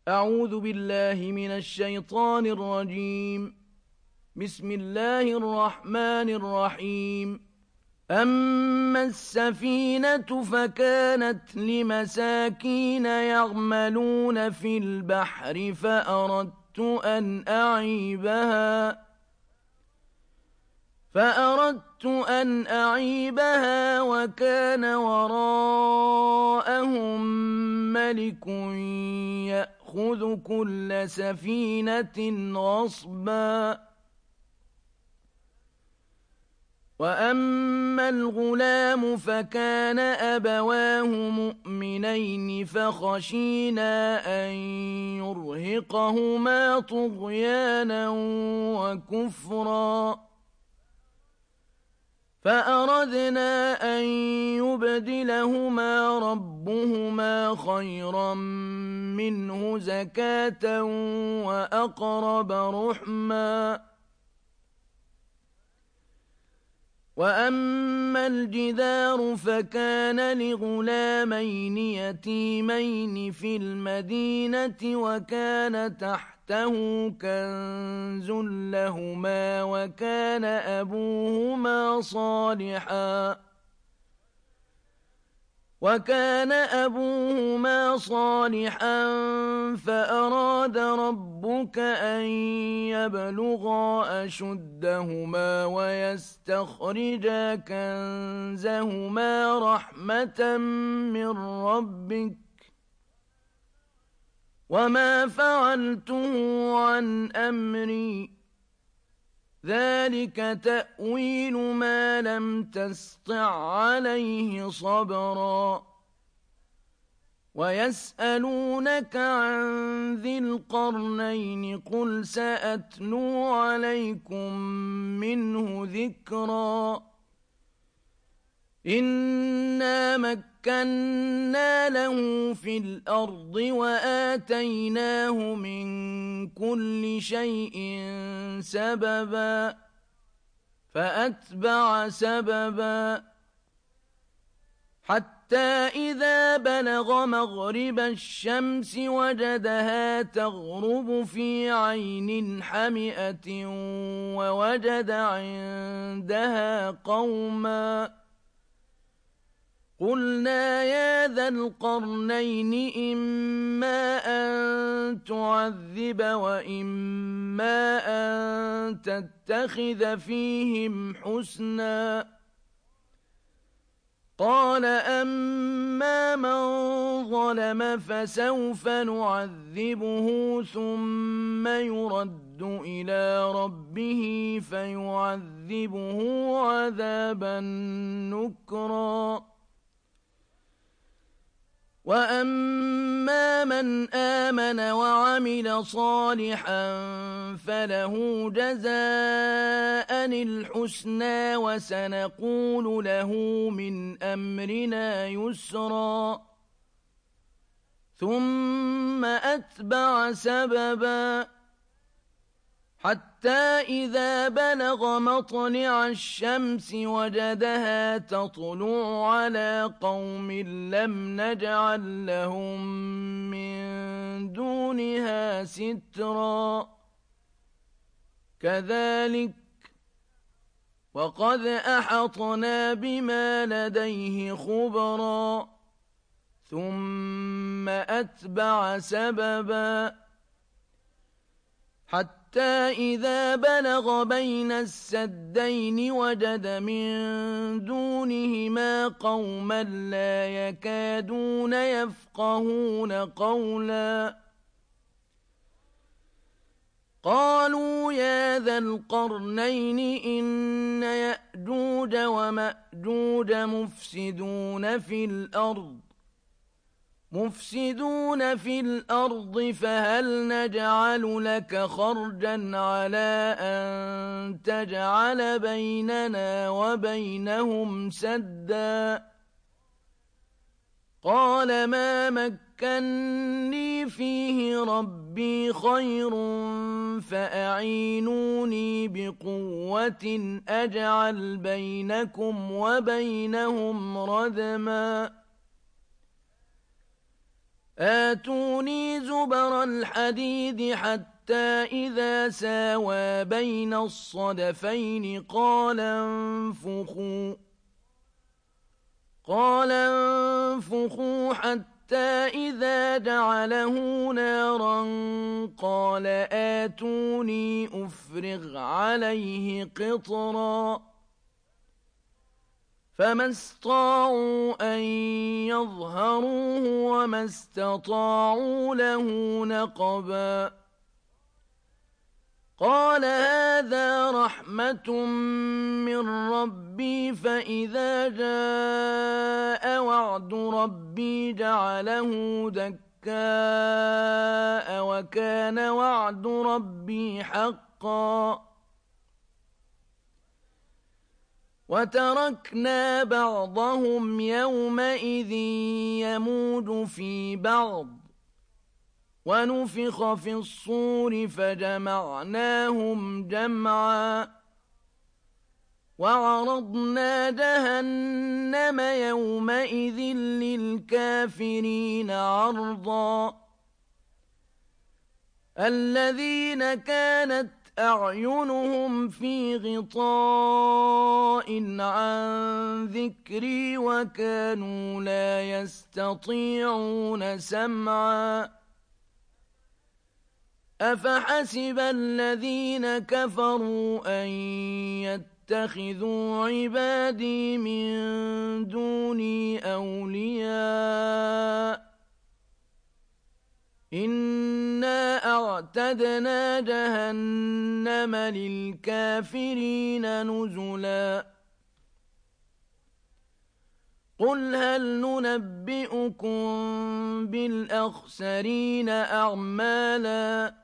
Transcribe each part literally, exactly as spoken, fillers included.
أعوذ بالله من الشيطان الرجيم. بسم الله الرحمن الرحيم. أما السفينة فكانت لمساكين يعملون في البحر فأردت أن أعيبها فأردت أن أعيبها وكان وراءهم ملك يأخذ كل سفينة غصبا. وأما الغلام فكان أبواه مؤمنين فخشينا أن يرهقهما طغيانا وكفرا فأردنا أن يبدلهما ربهما خيرا منه زكاة وأقرب رحما. وأما الجدار فكان لغلامين يتيمين في المدينة وكان تحته كنز لهما وكان أبوهما صالحا وكان أبوهما صالحا فأراد ربك أن يبلغا أشدهما ويستخرجا كنزهما رحمة من ربك وما فعلته عن أمري ذلك تأويل ما لم تسطع عليه صبرا. ويسألونك عن ذي القرنين قل سأتلو عليكم منه ذكرا. إنا مكنا له في الأرض وآتيناه من كل شيء سببا فأتبع سببا حتى إذا بلغ مغرب الشمس وجدها تغرب في عين حمئة ووجد عندها قوما قلنا يا ذا القرنين إما أن تعذب وإما أن تتخذ فيهم حسنا. قال أما من ظلم فسوف نعذبه ثم يرد إلى ربه فيعذبه عذابا نكرا. وأما من آمن وعمل صالحا فله جزاء الحسنى وسنقول له من أمرنا يسرا. ثم أتبع سببا حتى إذا بلغ مطلع الشمس وجدها تطلع على قوم لم نجعل لهم من دونها سترا كذلك وقد أحطنا بما لديه خبرا. ثم أتبع سببا حتى إذا بلغ بين السدين وجد من دونهما قوما لا يكادون يفقهون قولا قالوا يا ذا القرنين إن يأجوج ومأجوج مفسدون في الأرض مفسدون في الأرض فهل نجعل لك خرجا على أن تجعل بيننا وبينهم سدا. قال ما مكني فيه ربي خير فأعينوني بقوة أجعل بينكم وبينهم ردما آتوني زبر الحديد حتى إذا ساوى بين الصدفين قال انفخوا قال انفخوا حتى إذا جعله نارا قال آتوني أفرغ عليه قطرا فما استطاعوا أن يظهروه وما استطاعوا له نقبا قال هذا رحمة من ربي فإذا جاء وعد ربي جعله دكاء وكان وعد ربي حقا وتركنا بعضهم يومئذ يموج في بعض ونفخ في الصور فجمعناهم جمعا وعرضنا جهنم يومئذ للكافرين عرضا الذين كانت أعينهم في غطاء عن ذكري وكانوا لا يستطيعون سمعا أفحسب الذين كفروا أن يتخذوا عبادي من دوني أولياء إنا أعتدنا جهنم للكافرين نزلا قل هل ننبئكم بالأخسرين أعمالا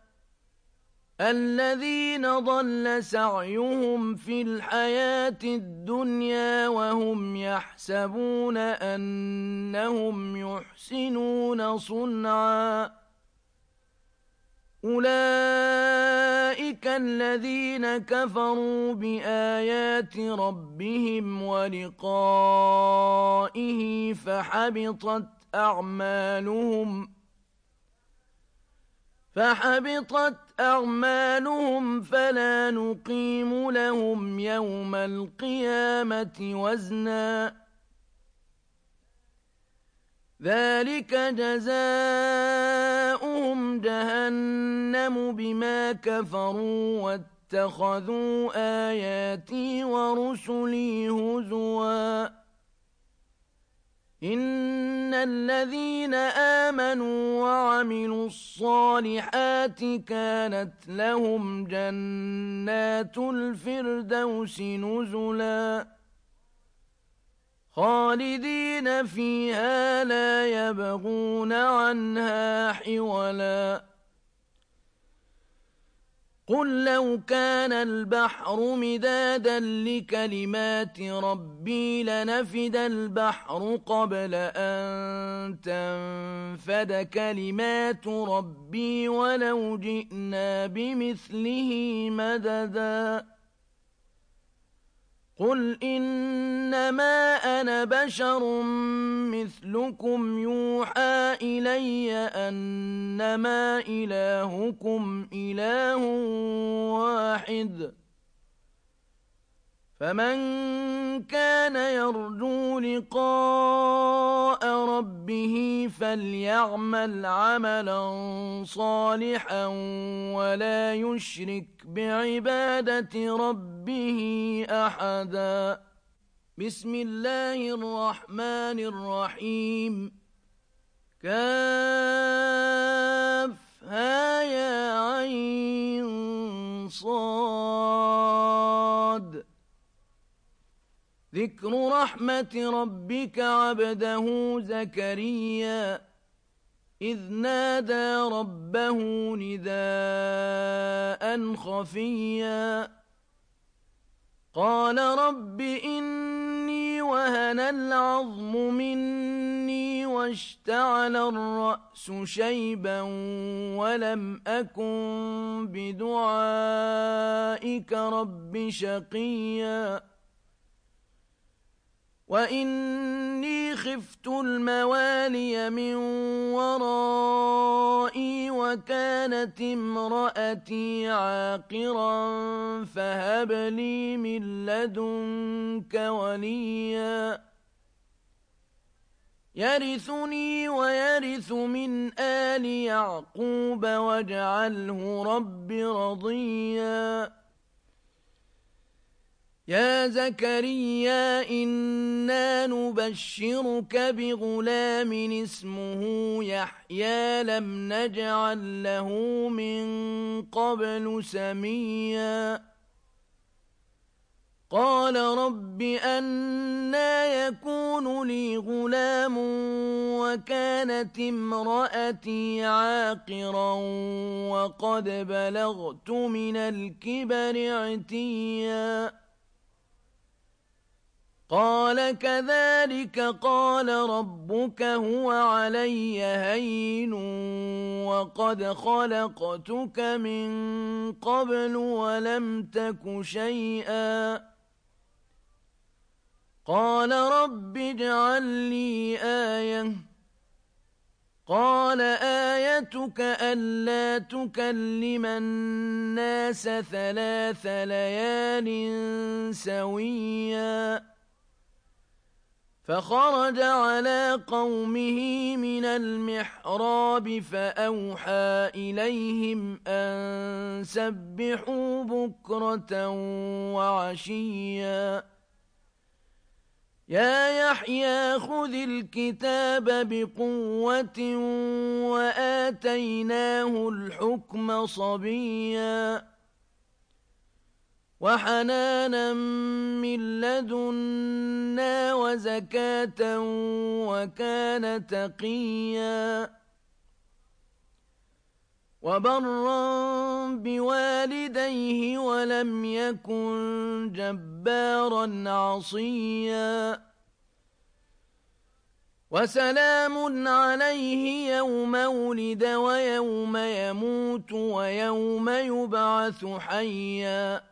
الذين ضل سعيهم في الحياة الدنيا وهم يحسبون أنهم يحسنون صنعا أولئك الذين كفروا بآيات ربهم ولقائه فحبطت أعمالهم فحبطت أعمالهم فلا نقيم لهم يوم القيامة وزنا ذلك جزاؤهم جهنم بما كفروا واتخذوا آياتي ورسلي هزوا إن الذين آمنوا وعملوا الصالحات كانت لهم جنات الفردوس نزلا خالدين فيها لا يبغون عنها حولا قل لو كان البحر مدادا لكلمات ربي لنفد البحر قبل أن تنفد كلمات ربي ولو جئنا بمثله مددا قل إنما أنا بشر مثلكم يوحى إلي أنما إلهكم إله واحد فمن كان يرجو لقاء ربه فليعمل عملا صالحا ولا يشرك بعبادة ربه أحدا بسم الله الرحمن الرحيم كافها يا عين صاد ذكر رحمة ربك عبده زكريا إذ نادى ربه نداء خفيا قال رب إني وهن العظم مني واشتعل الرأس شيبا ولم أكن بدعائك رب شقيا وإني خفت الموالي من ورائي وكانت امرأتي عاقرا فهب لي من لدنك وليا يرثني ويرث من آل يعقوب واجعله رب رضيا يا زكريا إنا نبشرك بغلام اسمه يحيى لم نجعل له من قبل سميا قال رب أنى يكون لي غلام وكانت امرأتي عاقرا وقد بلغت من الكبر عتيا قال كذلك قال ربك هو علي هين وقد خلقتك من قبل ولم تك شيئا قال رب اجعل لي آية قال آيتك ألا تكلم الناس ثلاث ليال سويا فخرج على قومه من المحراب فأوحى إليهم أن سبحوا بكرة وعشيا يا يحيى خذ الكتاب بقوة وآتيناه الحكم صبيا وحنانا من لدنا وزكاة وكان تقيا وبرا بوالديه ولم يكن جبارا عصيا وسلام عليه يوم ولد ويوم يموت ويوم يبعث حيا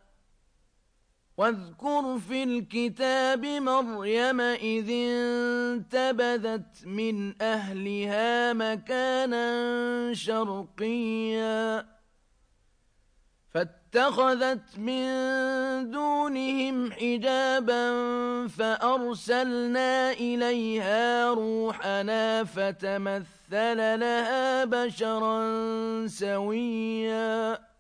واذكر في الكتاب مريم إذ انتبذت من أهلها مكانا شرقيا فاتخذت من دونهم حجابا فأرسلنا إليها روحنا فتمثل لها بشرا سويا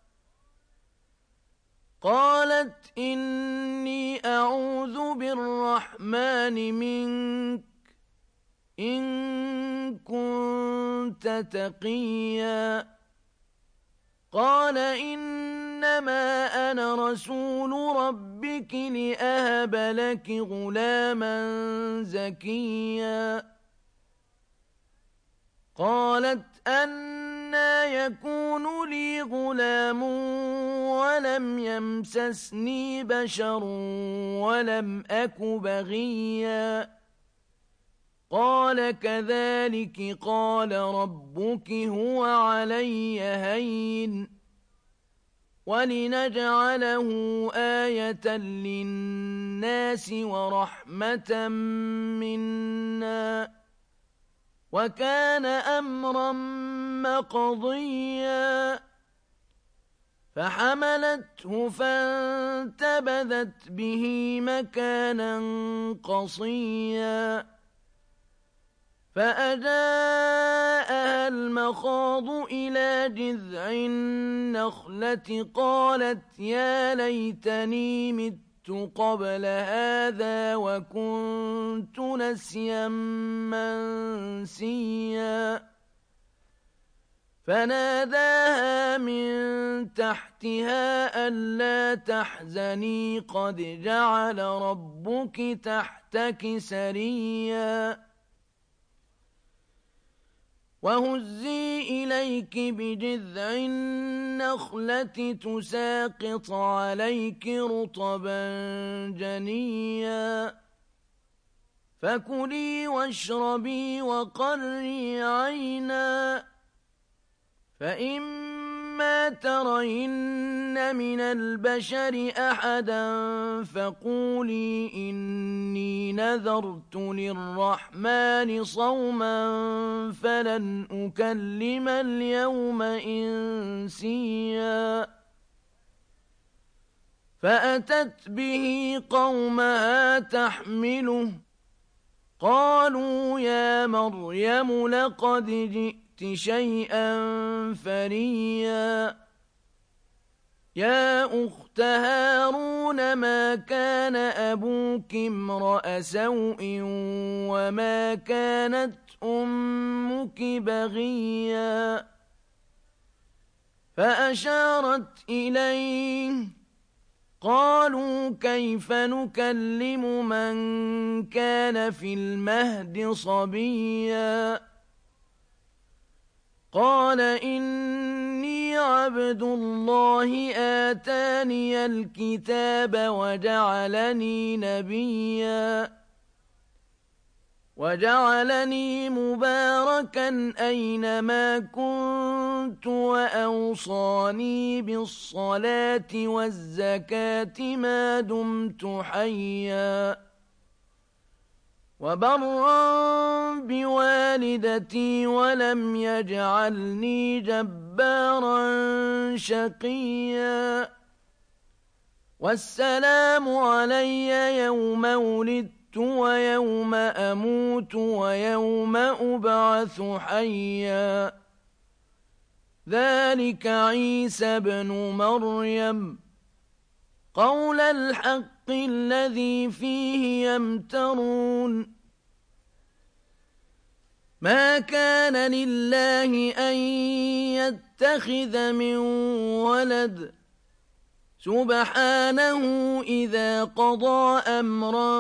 قالت إني أعوذ بالرحمن منك إن كنت تقيا قال إنما أنا رسول ربك لأهب لك غلاما زكيا قالت أنى يكون لي غلام ولم يمسسني بشر ولم أك بغيا قال كذلك قال ربك هو علي هين ولنجعله آية للناس ورحمة منا وكان أمرا مقضيا فحملته فانتبذت به مكانا قصيا فأجاءها المخاض إلى جذع النخلة قالت يا ليتني مت قبل هذا وكنت نسيا منسيا فناداها من تحتها ألا تحزني قد جعل ربك تحتك سريا وهزي إليك بجذع النخلة تساقط عليك رطبا جنيا فكلي واشربي وقري عينا فإما فإما ترين من البشر أحدا فقولي إني نذرت للرحمن صوما فلن أكلم اليوم إنسيا فأتت به قومها تحمله قالوا يا مريم لقد جئت شيئا فريا يا أخت هارون ما كان أبوك امرأ سوء وما كانت أمك بغيا فأشارت إليه قالوا كيف نكلم من كان في المهد صبيا قال إني عبد الله آتاني الكتاب وجعلني نبيا وجعلني مباركا أينما كنت وأوصاني بالصلاة والزكاة ما دمت حيا وبرا بوالدتي ولم يجعلني جبارا شقيا والسلام علي يوم ولدت ويوم أموت ويوم أبعث حيا ذلك عيسى بن مريم قول الحق الذي فيه يمترون ما كان لله أن يتخذ من ولد سبحانه إذا قضى أمرا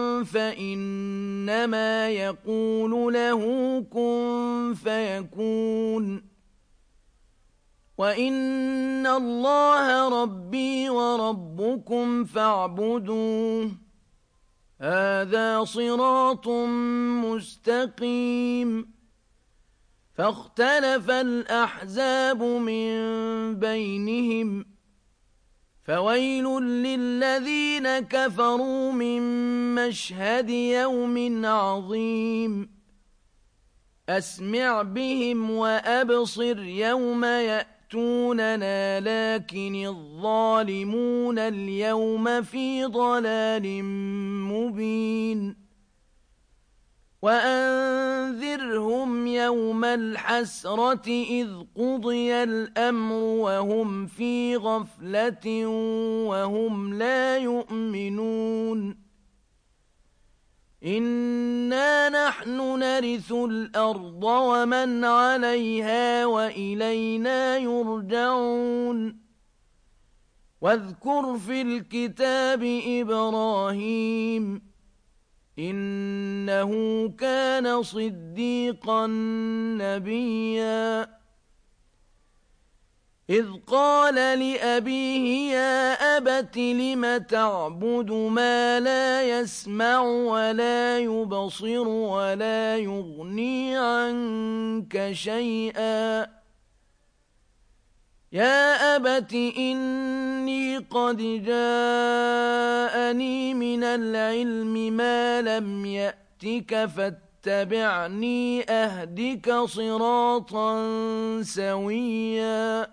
فإنما يقول له كن فيكون وإن الله ربي وربكم فاعبدوه هذا صراط مستقيم فاختلف الأحزاب من بينهم فويل للذين كفروا من مشهد يوم عظيم أسمع بهم وأبصر يوم يأتوننا لكن الظالمون اليوم في ضلال مبين وأنذرهم يوم الحسرة إذ قضي الأمر وهم في غفلة وهم لا يؤمنون إنا نحن نرث الأرض ومن عليها وإلينا يرجعون واذكر في الكتاب إبراهيم إنه كان صديقا نبيا إذ قال لأبيه يا أبت لم تعبد ما لا يسمع ولا يبصر ولا يغني عنك شيئا يا أبت إني قد جاءني من العلم ما لم يأتك فاتبعني أهدك صراطا سويا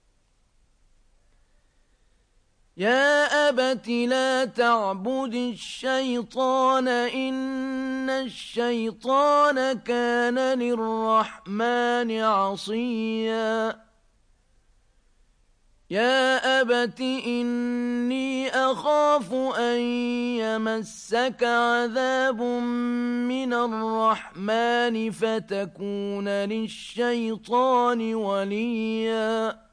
يا أبت لا تعبد الشيطان إن الشيطان كان للرحمن عصيا يا أبت إني أخاف أن يمسك عذاب من الرحمن فتكون للشيطان وليا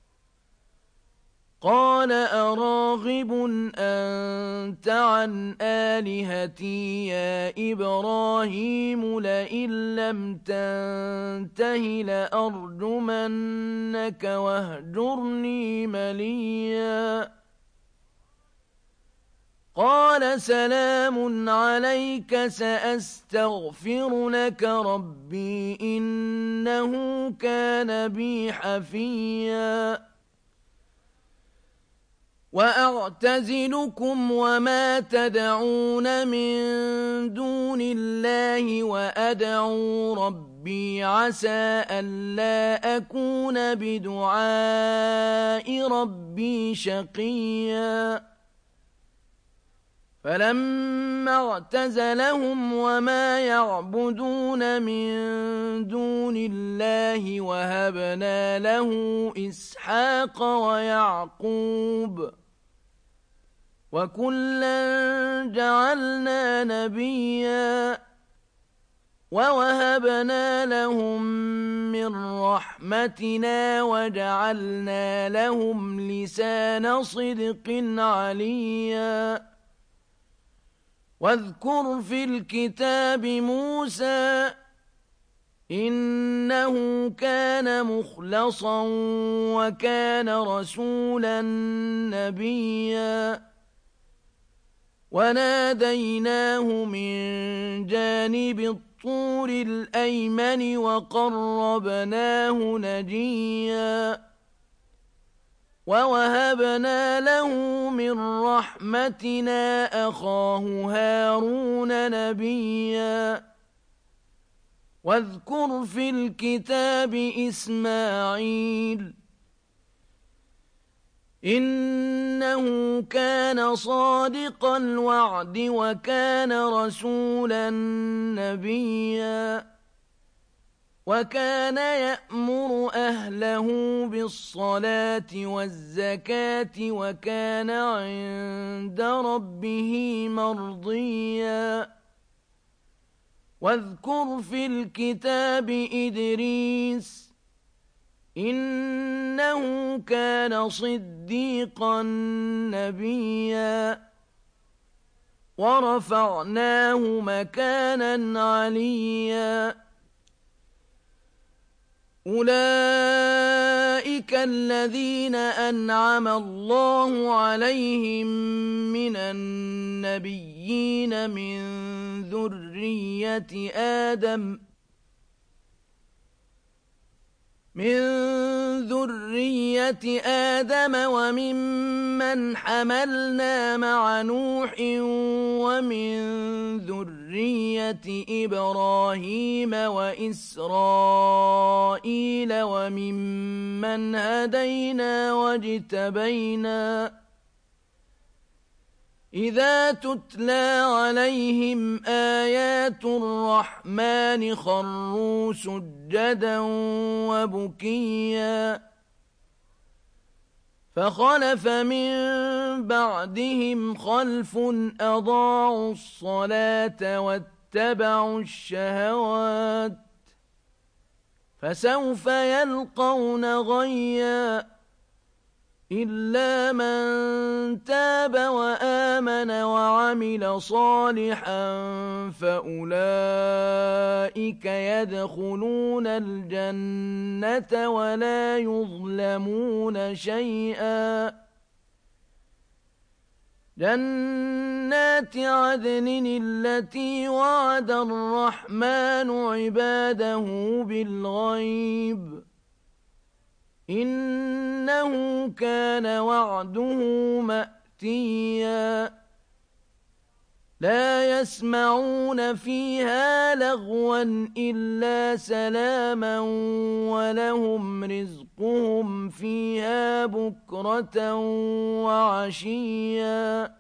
قال أراغب أنت عن آلهتي يا إبراهيم لئن لم تنته لأرجمنك واهجرني مليا قال سلام عليك سأستغفر لك ربي إنه كان بي حفيا وأعتزلكم وما تدعون من دون الله وأدعو ربي عسى ألا أكون بدعاء ربي شقيا فلما اعتزلهم وما يعبدون من دون الله وهبنا له إسحاق ويعقوب وكلا جعلنا نبيا ووهبنا لهم من رحمتنا وجعلنا لهم لسان صدق عليا واذكر في الكتاب موسى إنه كان مخلصا وكان رسولا نبيا وناديناه من جانب الطور الأيمن وقربناه نجيا ووهبنا له من رحمتنا أخاه هارون نبيا واذكر في الكتاب إسماعيل إنه كان صادق الوعد وكان رسولا نبيا وكان يأمر أهله بالصلاة والزكاة وكان عند ربه مرضيا واذكر في الكتاب إدريس إنه كان صديقا نبيا ورفعناه مكانا عليا أولئك الذين أنعم الله عليهم من النبيين من ذرية آدم من ذرية آدم وممن حملنا مع نوح ومن ذرية إبراهيم وإسرائيل وممن هدينا واجتبينا إذا تتلى عليهم آيات الرحمن خروا سجدا وبكيا فخلف من بعدهم خلف أضاعوا الصلاة واتبعوا الشهوات فسوف يلقون غيا إلا من تاب وآمن وعمل صالحا فأولئك يدخلون الجنة ولا يظلمون شيئا جنات عدن التي وعد الرحمن عباده بالغيب إنه كان وعده مأتيا لا يسمعون فيها لغوا إلا سلاما ولهم رزقهم فيها بكرة وعشيا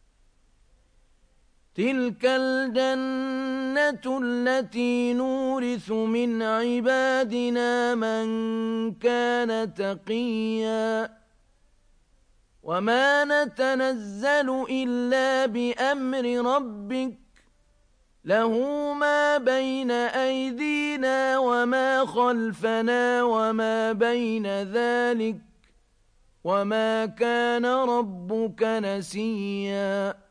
تلك الجنة التي نورث من عبادنا من كان تقيا وما نتنزل إلا بأمر ربك له ما بين أيدينا وما خلفنا وما بين ذلك وما كان ربك نسيا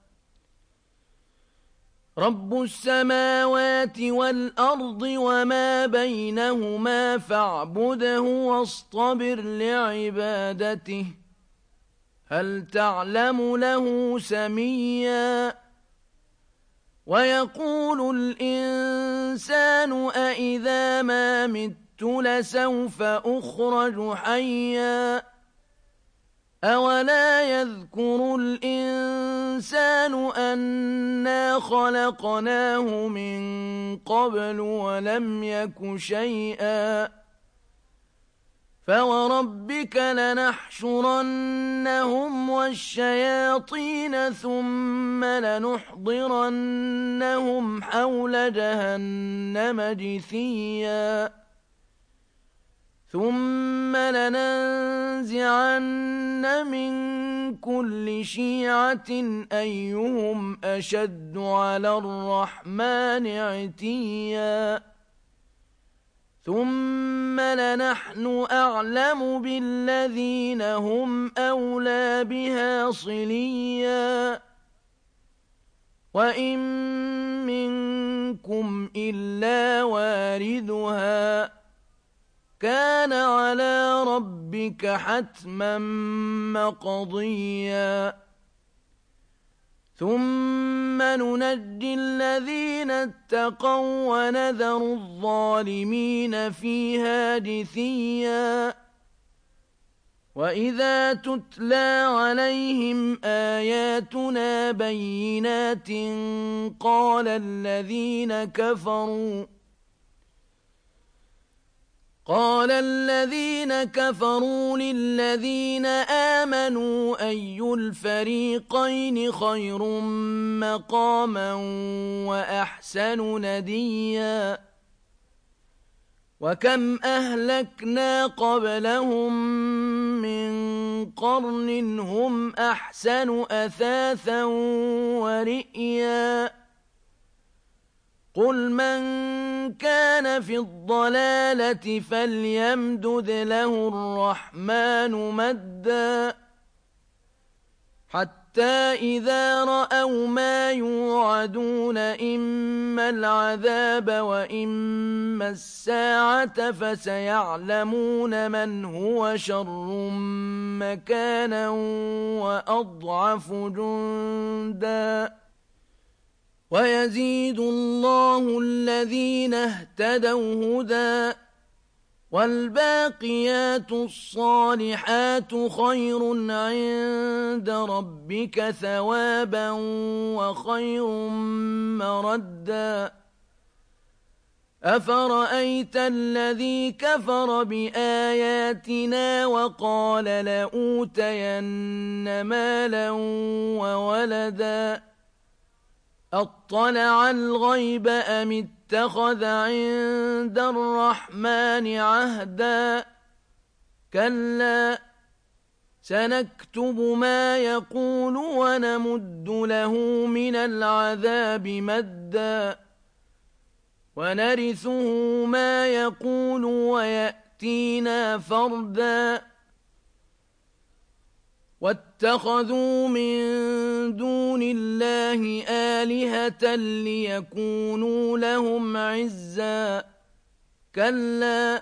رب السماوات والأرض وما بينهما فاعبده واصطبر لعبادته هل تعلم له سميا ويقول الإنسان أإذا ما مت لسوف أخرج حيا أولا يذكر الإنسان أنا خلقناه من قبل ولم يك شيئا فوربك لنحشرنهم والشياطين ثم لنحضرنهم حول جهنم جثيا ثم لننزعن من كل شيعة أيهم أشد على الرحمن عتيا ثم لنحن أعلم بالذين هم أولى بها صليا وإن منكم إلا واردها كان على ربك حتما مقضيا ثم ننجي الذين اتقوا ونذر الظالمين فيها جثيا وإذا تتلى عليهم آياتنا بينات قال الذين كفروا قال الذين كفروا للذين آمنوا أي الفريقين خير مقاما وأحسن نديا وكم أهلكنا قبلهم من قرن هم أحسن أثاثا ورئيا قل من كان في الضلالة فليمدد له الرحمن مدا حتى إذا رأوا ما يوعدون إما العذاب وإما الساعة فسيعلمون من هو شر مكانا وأضعف جندا ويزيد الله الذين اهتدوا هدى والباقيات الصالحات خير عند ربك ثوابا وخير مردا أفرأيت الذي كفر بآياتنا وقال لأوتين مالا وولدا أطلع الغيب أم اتخذ عند الرحمن عهدا كلا سنكتب ما يقول ونمد له من العذاب مدا ونرثه ما يقول ويأتينا فردا واتخذوا من دون الله آلهة ليكونوا لهم عزا كلا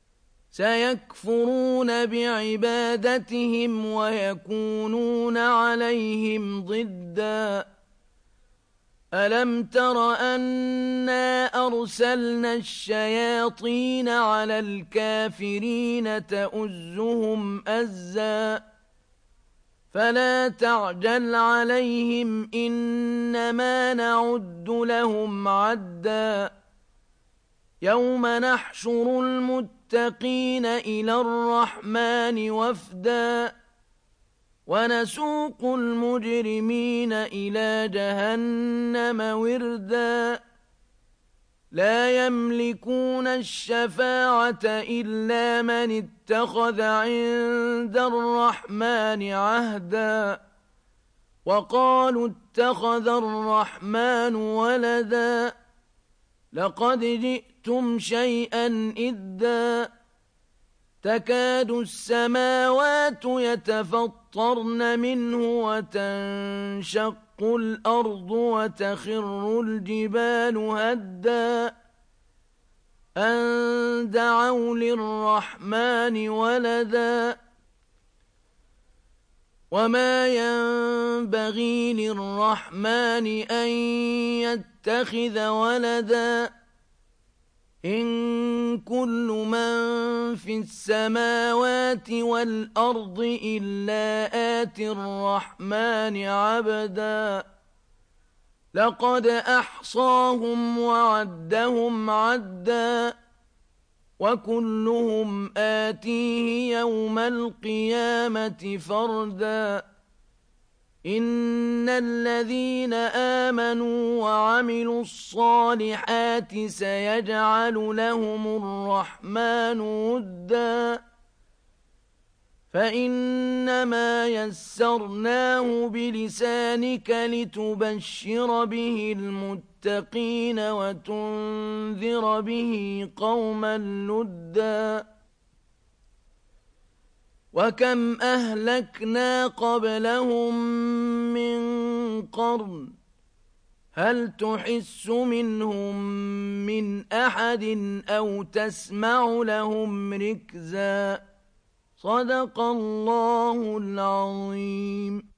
سيكفرون بعبادتهم ويكونون عليهم ضدا ألم تر أنا أرسلنا الشياطين على الكافرين تؤزهم أزا فلا تعجل عليهم إنما نعد لهم عدا يوم نحشر المتقين إلى الرحمن وفدا ونسوق المجرمين إلى جهنم وردا لا يملكون الشفاعة إلا من اتخذ عند الرحمن عهدا وقالوا اتخذ الرحمن ولدا لقد جئتم شيئا إدا تكاد السماوات يتفطرن منه وتنشق الأرض وتخر الجبال هدا أن دعوا للرحمن ولدا وما ينبغي للرحمن أن يتخذ ولدا إن كل من في السماوات والأرض إلا آتي الرحمن عبدا لقد أحصاهم وعدهم عدا وكلهم آتيه يوم القيامة فردا إن الذين آمنوا وعملوا الصالحات سيجعل لهم الرحمن ودا فإنما يسرناه بلسانك لتبشر به المتقين وتنذر به قوما لدا وكم أهلكنا قبلهم من قرن هل تحس منهم من أحد أو تسمع لهم ركزا صدق الله العظيم.